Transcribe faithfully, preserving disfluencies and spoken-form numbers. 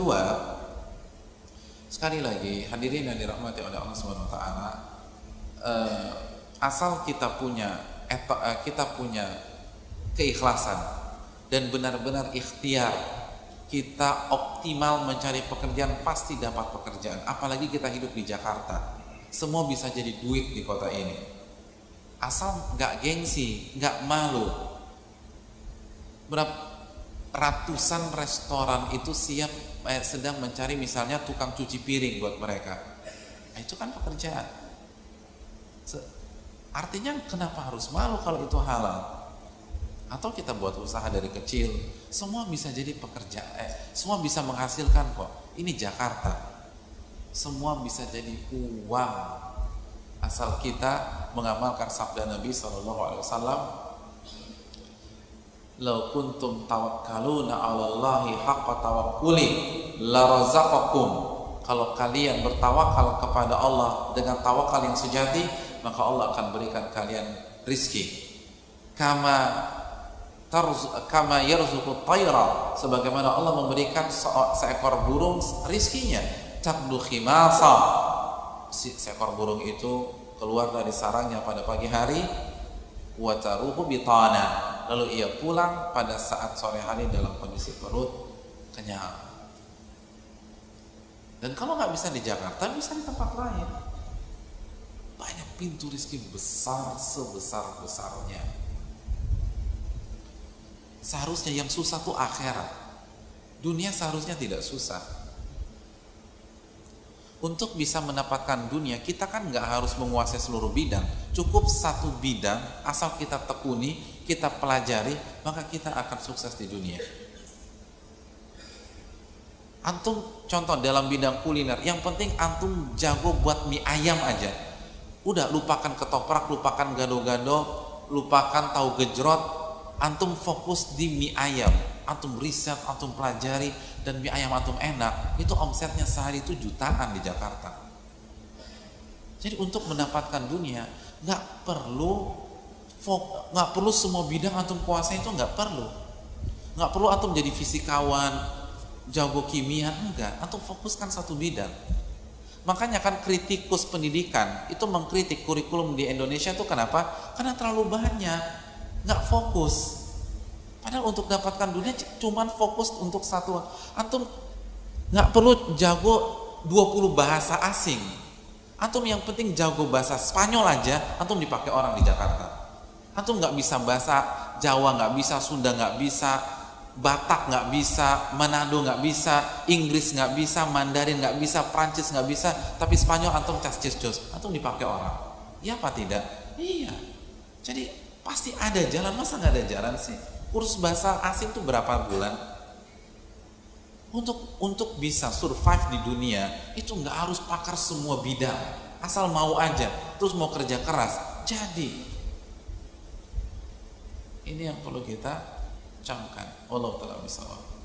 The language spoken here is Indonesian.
kedua, sekali lagi hadirin yang dirahmati oleh Allah Subhanahu wa taala, eh, asal kita punya eto, eh, kita punya keikhlasan dan benar-benar ikhtiar, kita optimal mencari pekerjaan, pasti dapat pekerjaan. Apalagi kita hidup di Jakarta, semua bisa jadi duit di kota ini. Asal nggak gengsi, nggak malu. Berapa ratusan restoran itu siap eh, sedang mencari misalnya tukang cuci piring buat mereka. Nah, itu kan pekerjaan. Artinya kenapa harus malu kalau itu halal? Atau kita buat usaha dari kecil, semua bisa jadi pekerjaan, eh, semua bisa menghasilkan kok. Ini Jakarta, semua bisa jadi uang asal kita mengamalkan sabda Nabi Shallallahu Alaihi Wasallam, "Lau kuntum tawakkaluna 'ala Allahi haqqa tawakkuli la razaqakum." Kalau kalian bertawakal kepada Allah dengan tawakal yang sejati, maka Allah akan berikan kalian rizki. Kama kama yarzuqut tayra, sebagaimana Allah memberikan seekor burung rizkinya. Tabdu khimasa, seekor burung itu keluar dari sarangnya pada pagi hari, wa taruhu bitana, lalu ia pulang pada saat sore hari dalam kondisi perut kenyang. Dan kalau nggak bisa di Jakarta, bisa di tempat lain. Banyak pintu rizki besar sebesar-besarnya. Seharusnya yang susah tuh akhirat. Dunia seharusnya tidak susah. Untuk bisa mendapatkan dunia, kita kan nggak harus menguasai seluruh bidang. Cukup satu bidang, asal kita tekuni, kita pelajari, maka kita akan sukses di dunia. Antum contoh dalam bidang kuliner, yang penting antum jago buat mie ayam aja. Udah, lupakan ketoprak, lupakan gado-gado, lupakan tahu gejrot. Antum fokus di mie ayam, antum riset, antum pelajari, dan mie ayam antum enak, itu omsetnya sehari itu jutaan di Jakarta. Jadi untuk mendapatkan dunia, nggak perlu nggak perlu semua bidang antum kuasai, itu nggak perlu. Nggak perlu antum jadi fisikawan, jago kimia, enggak. Antum fokuskan satu bidang. Makanya kan kritikus pendidikan itu mengkritik kurikulum di Indonesia itu kenapa? Karena terlalu banyak, nggak fokus. Padahal untuk dapatkan dunia cuman fokus untuk satu. Antum nggak perlu jago dua puluh bahasa asing. Antum yang penting jago bahasa Spanyol aja, antum dipakai orang di Jakarta. Antum nggak bisa bahasa Jawa, nggak bisa Sunda, nggak bisa Batak, nggak bisa Manado, nggak bisa Inggris, nggak bisa Mandarin, nggak bisa Prancis, nggak bisa, tapi Spanyol antum cas-cis-jos, antum dipakai orang. Iya apa tidak? Iya. Jadi pasti ada jalan, masa nggak ada jalan sih? Kursus bahasa asing itu berapa bulan? Untuk untuk bisa survive di dunia itu nggak harus pakar semua bidang, asal mau aja, terus mau kerja keras, jadi. Ini yang perlu kita camkan. Allah Ta'ala bisawab.